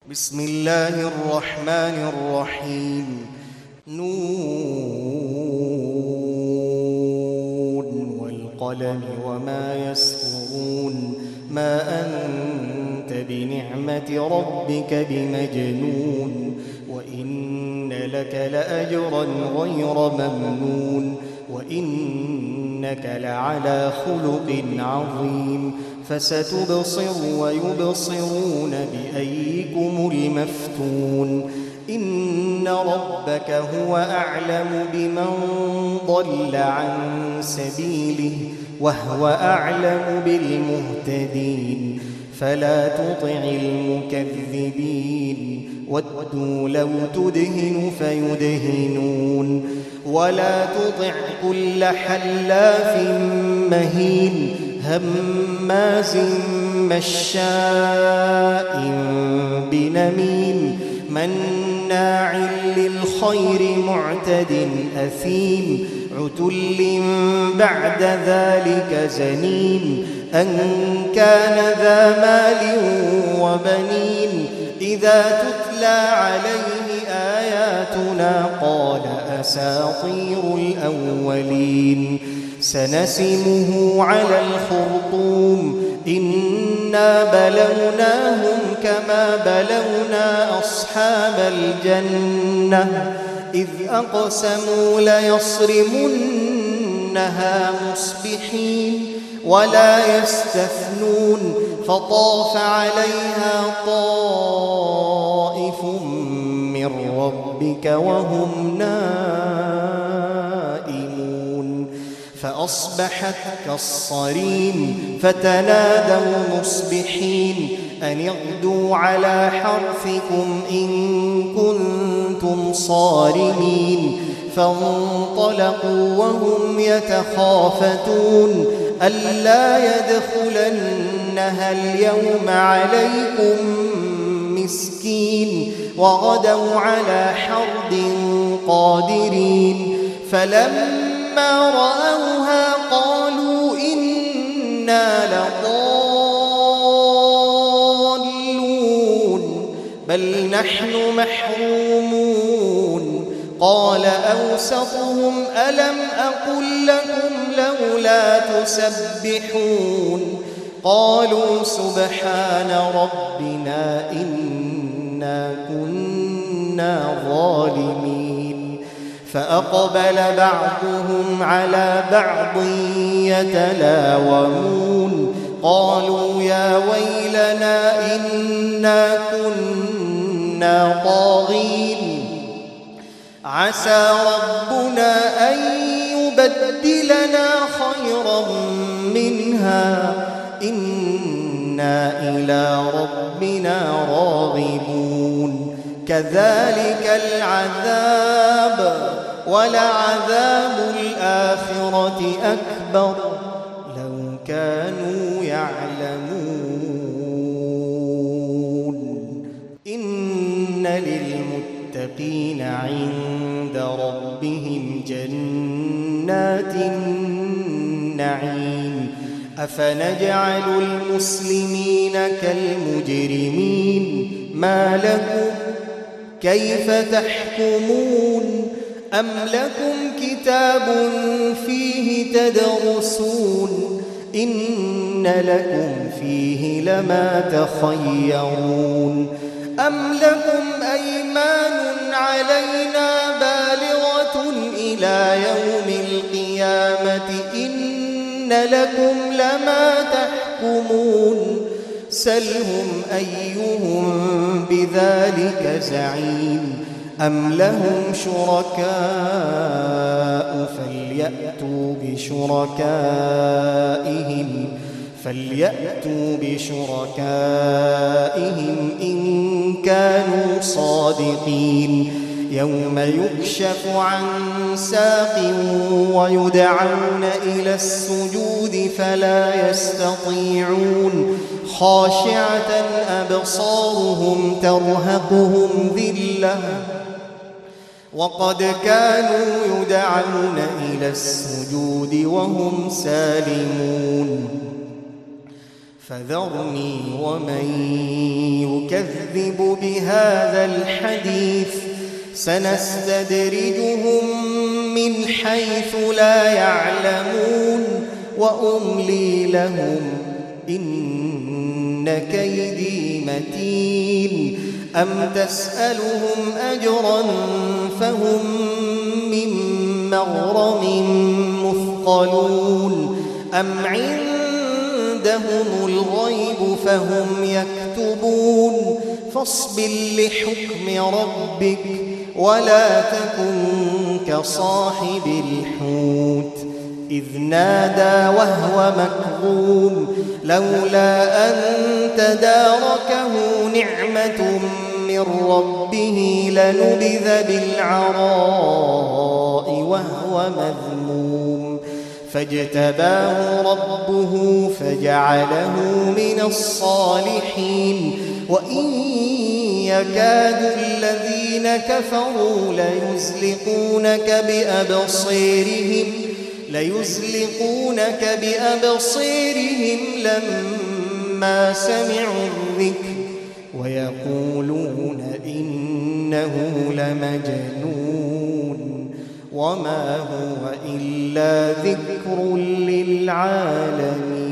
بسم الله الرحمن الرحيم. نون والقلم وما يسطرون ما أنت بنعمة ربك بمجنون وإن لك لأجرا غير ممنون وإنك لعلى خلق عظيم فستبصر ويبصرون بأيكم المفتون إن ربك هو أعلم بمن ضل عن سبيله وهو أعلم بالمهتدين فلا تطع المكذبين ودوا لو تدهن فيدهنون ولا تطع كل حلاف مهين هماز مشاء بنميم مناع للخير معتد أثيم عتل بعد ذلك زنيم أن كان ذا مال وبنين إذا تتلى عليه آياتنا قال أساطير الأولين سنسمه على الخرطوم إنا بلوناهم كما بلونا أصحاب الجنة إذ أقسموا ليصرمنها مصبحين ولا يستثنون فطاف عليها طائف من ربك وهم نائمون فأصبحت كالصريم فتنادوا مصبحين أن اغدوا على حرثكم إن كنتم صارمين فانطلقوا وهم يتخافتون ألا يدخلنها اليوم عليكم مسكين وغدوا على حرد قادرين فلما رأوها قالوا إنا لضالون بل نحن محرومون قال أوسطهم ألم أقل لكم لولا تسبحون قالوا سبحان ربنا إنا كنا ظالمين فأقبل بعضهم على بعض يتلاومون قالوا يا ويلنا إنا كنا طاغين عسى ربنا أن يبدلنا خيرا منها إنا إلى ربنا راغبون كذلك العذاب ولعذاب الآخرة أكبر لو كانوا يعلمون إن للمتقين عند ربهم جنات النعيم أفنجعل المسلمين كالمجرمين ما لكم كيف تحكمون أم لكم كتاب فيه تدرسون إن لكم فيه لما تخيرون أم لكم أيمان علينا بالغة إلى يوم القيامة إن لكم لما تحكمون سلهم أيهم بذلك زعيم أم لهم شركاء فليأتوا بشركائهم إن كانوا صادقين يوم يكشف عن ساق ويدعون إلى السجود فلا يستطيعون خاشعة أبصارهم ترهقهم ذلة وقد كانوا يدعون إلى السجود وهم سالمون فذرني ومن يكذب بهذا الحديث سنستدرجهم من حيث لا يعلمون وأملي لهم إن كيدي متين أم تسألهم أجرا فهم من مغرم مثقلون أم عندهم الغيب فهم يكتبون فاصبر لحكم ربك ولا تكن كصاحب الحوت إذ نادى وهو مكظوم لولا أن تداركه نعمة من ربه لنبذ بالعراء وهو مذموم فاجتباه ربه فجعله من الصالحين وإن يكاد الذين كفروا ليزلقونك بأبصيرهم لما سمعوا الذكر ويقولون إنه لمجنون وما هو إلا ذكر للعالمين.